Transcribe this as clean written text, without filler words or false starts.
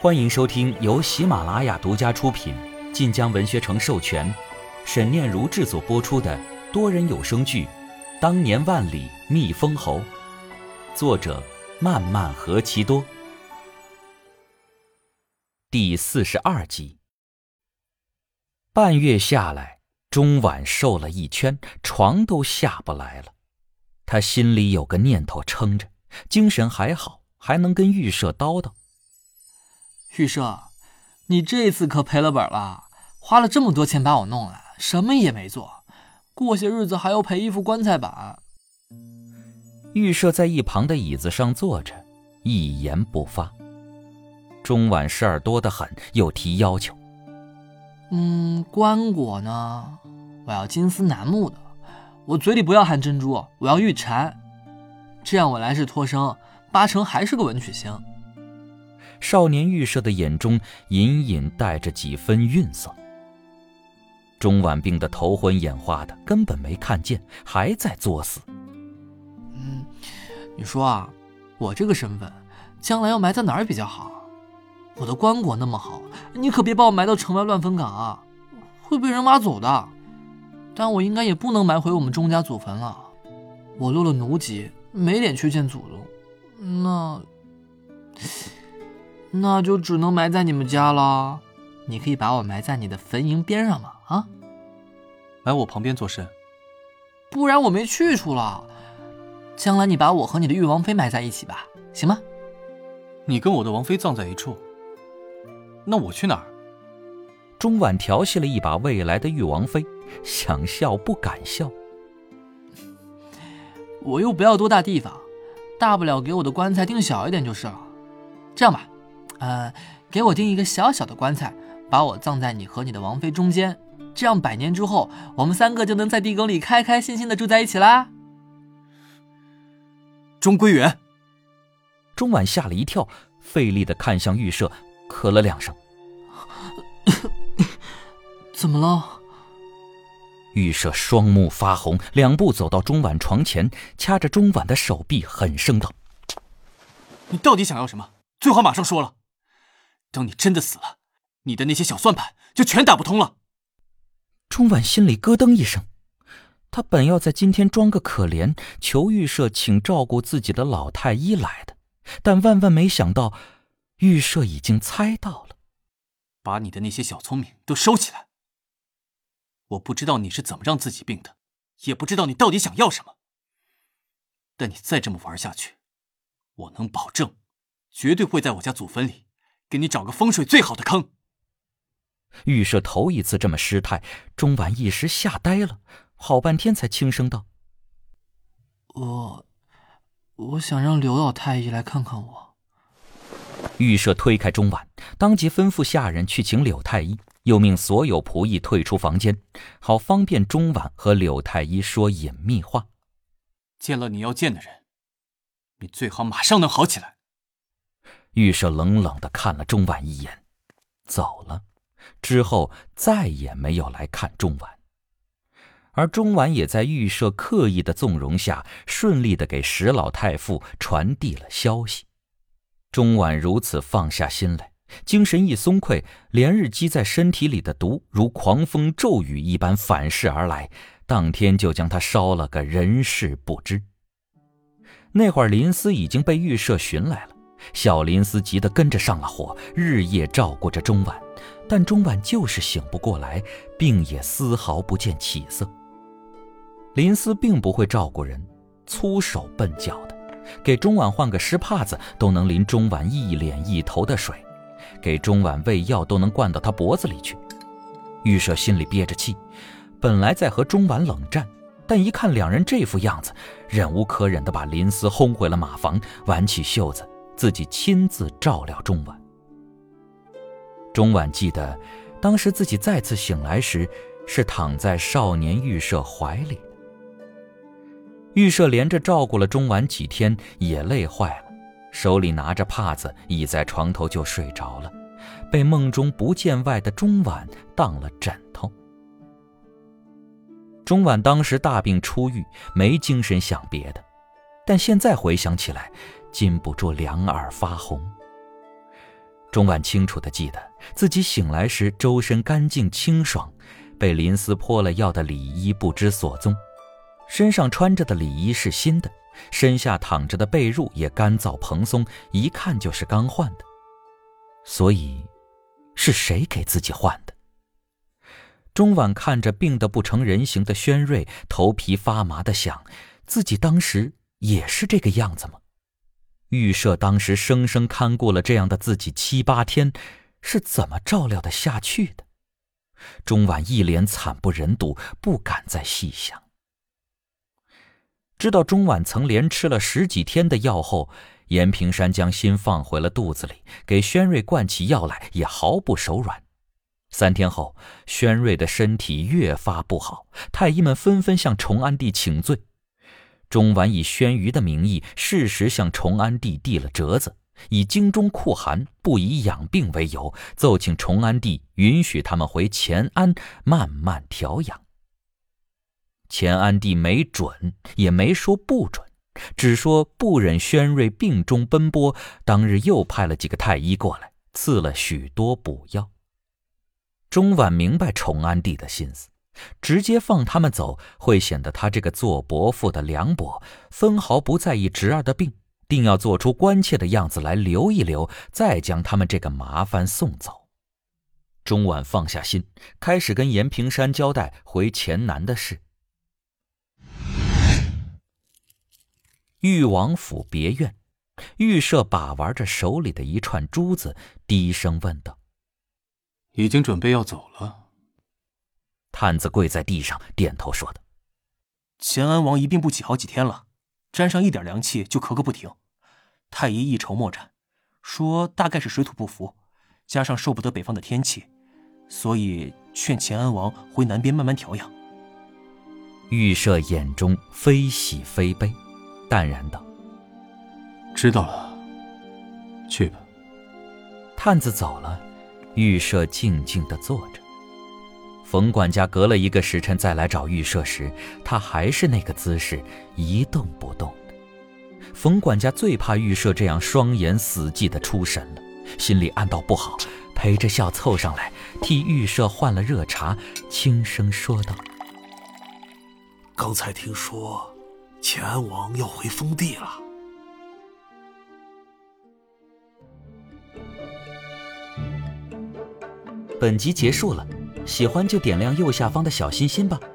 欢迎收听由喜马拉雅独家出品、晋江文学城授权、沈念如制作播出的多人有声剧《当年万里觅封侯》，作者漫漫何其多，第42集。半月下来，钟晚瘦了一圈，床都下不来了。他心里有个念头撑着，精神还好，还能跟玉舍叨叨。 玉舍，你这次可赔了本了，花了这么多钱把我弄来，什么也没做，过些日子还要赔一副棺材板。 玉舍在一旁的椅子上坐着，一言不发。钟晚事儿多得很，又提要求。 棺椁呢？我要金丝楠木的，我嘴里不要含珍珠，我要玉蝉，这样我来世托生八成还是个文曲星。 少年玉舍的眼中隐隐带着几分愠色。钟晚病得头昏眼花的，根本没看见，还在作死。 你说啊，我这个身份将来要埋在哪儿比较好？我的棺椁那么好，你可别把我埋到城外乱坟岗啊，会被人挖走的。但我应该也不能埋回我们钟家祖坟了，我落了奴籍，没脸去见祖宗，那就只能埋在你们家了。你可以把我埋在你的坟茔边上吗？啊， 埋我旁边做甚？ 不然我没去处了。将来你把我和你的玉王妃埋在一起吧，行吗？ 你跟我的王妃葬在一处，那我去哪儿？ 钟晚调戏了一把未来的玉王妃，想笑不敢笑。 我又不要多大地方，大不了给我的棺材定小一点就是了。这样吧，给我定一个小小的棺材，把我葬在你和你的王妃中间，这样100年之后，我们3个就能在地埂里开开心心的住在一起啦。 钟归元。 钟晚吓了一跳，费力地看向玉舍，咳了2声。 怎么了？ 玉舍双目发红，2步走到钟晚床前，掐着钟晚的手臂，狠声道： 你到底想要什么？最好马上说了。等你真的死了，你的那些小算盘就全打不通了。 钟晚心里咯噔一声，他本要在今天装个可怜，求玉舍请照顾自己的老太医来的，但万万没想到玉舍已经猜到了。 把你的那些小聪明都收起来。我不知道你是怎么让自己病的，也不知道你到底想要什么，但你再这么玩下去，我能保证绝对会在我家祖坟里给你找个风水最好的坑。 玉舍头一次这么失态，钟晚一时吓呆了，好半天才轻声道： 我想让刘老太医来看看我。 玉舍推开钟晚，当即吩咐下人去请柳太医，又命所有仆役退出房间，好方便钟晚和柳太医说隐秘话。 见了你要见的人，你最好马上能好起来。 玉舍冷冷地看了钟晚一眼，走了，之后再也没有来看钟晚。而钟晚也在玉舍刻意的纵容下，顺利地给石老太傅传递了消息。钟晚如此放下心来，精神一松溃，连日积在身体里的毒如狂风骤雨一般反噬而来，当天就将他烧了个人事不知。那会儿林思已经被玉舍寻来了，小林思急得跟着上了火，日夜照顾着钟晚，但钟晚就是醒不过来，病也丝毫不见起色。林思并不会照顾人，粗手笨脚的，给钟晚换个湿帕子都能淋钟晚一脸一头的水，给钟晚喂药都能灌到他脖子里去。玉舍心里憋着气，本来在和钟晚冷战，但一看2人这副样子，忍无可忍地把林思轰回了马房，挽起袖子，自己亲自照料钟晚。钟晚记得当时自己再次醒来时，是躺在少年玉舍怀里的。玉舍连着照顾了钟晚几天，也累坏了，手里拿着帕子倚在床头就睡着了，被梦中不见外的钟晚当了枕头。钟晚当时大病初愈，没精神想别的，但现在回想起来，禁不住两耳发红。 钟婉清楚地记得自己醒来时周身干净清爽，被林思泼了药的里衣不知所踪，身上穿着的里衣是新的，身下躺着的被褥也干燥蓬松，一看就是刚换的。所以是谁给自己换的？钟婉看着病得不成人形的轩瑞，头皮发麻地想，自己当时也是这个样子吗？预设当时生生看顾了这样的自己7、8天，是怎么照料得下去的？钟婉一脸惨不忍睹，不敢再细想。知道钟婉曾连吃了10几天的药后，严平山将心放回了肚子里，给轩瑞灌起药来也毫不手软。3天后，轩瑞的身体越发不好，太医们纷纷向崇安帝请罪。钟婉以轩辕的名义适时向崇安帝递了折子，以京中酷寒，不宜养病为由，奏请崇安帝允许他们回乾安慢慢调养。乾安帝没准，也没说不准，只说不忍轩瑞病中奔波，当日又派了几个太医过来，赐了许多补药。钟婉明白崇安帝的心思，直接放他们走，会显得他这个做伯父的凉薄，分毫不在意侄儿的病，定要做出关切的样子来留一留，再将他们这个麻烦送走。钟婉放下心，开始跟严平山交代回黔南的事。裕王府别院，御舍把玩着手里的一串珠子，低声问道： 已经准备要走了。 探子跪在地上点头说道： 乾安王一病不起好几天了，沾上一点凉气就咳个不停。太医一筹莫展，说大概是水土不服，加上受不得北方的天气，所以劝乾安王回南边慢慢调养。 御舍眼中非喜非悲，淡然道： 知道了，去吧。 探子走了，御舍静静地坐着。冯管家隔了1个时辰再来找御舍时，他还是那个姿势，一动不动的。冯管家最怕御舍这样双眼死寂地出神了，心里暗道不好，陪着笑凑上来，替御舍换了热茶，轻声说道： 刚才听说乾安王要回封地了。 本集结束了，喜欢就点亮右下方的小心心吧。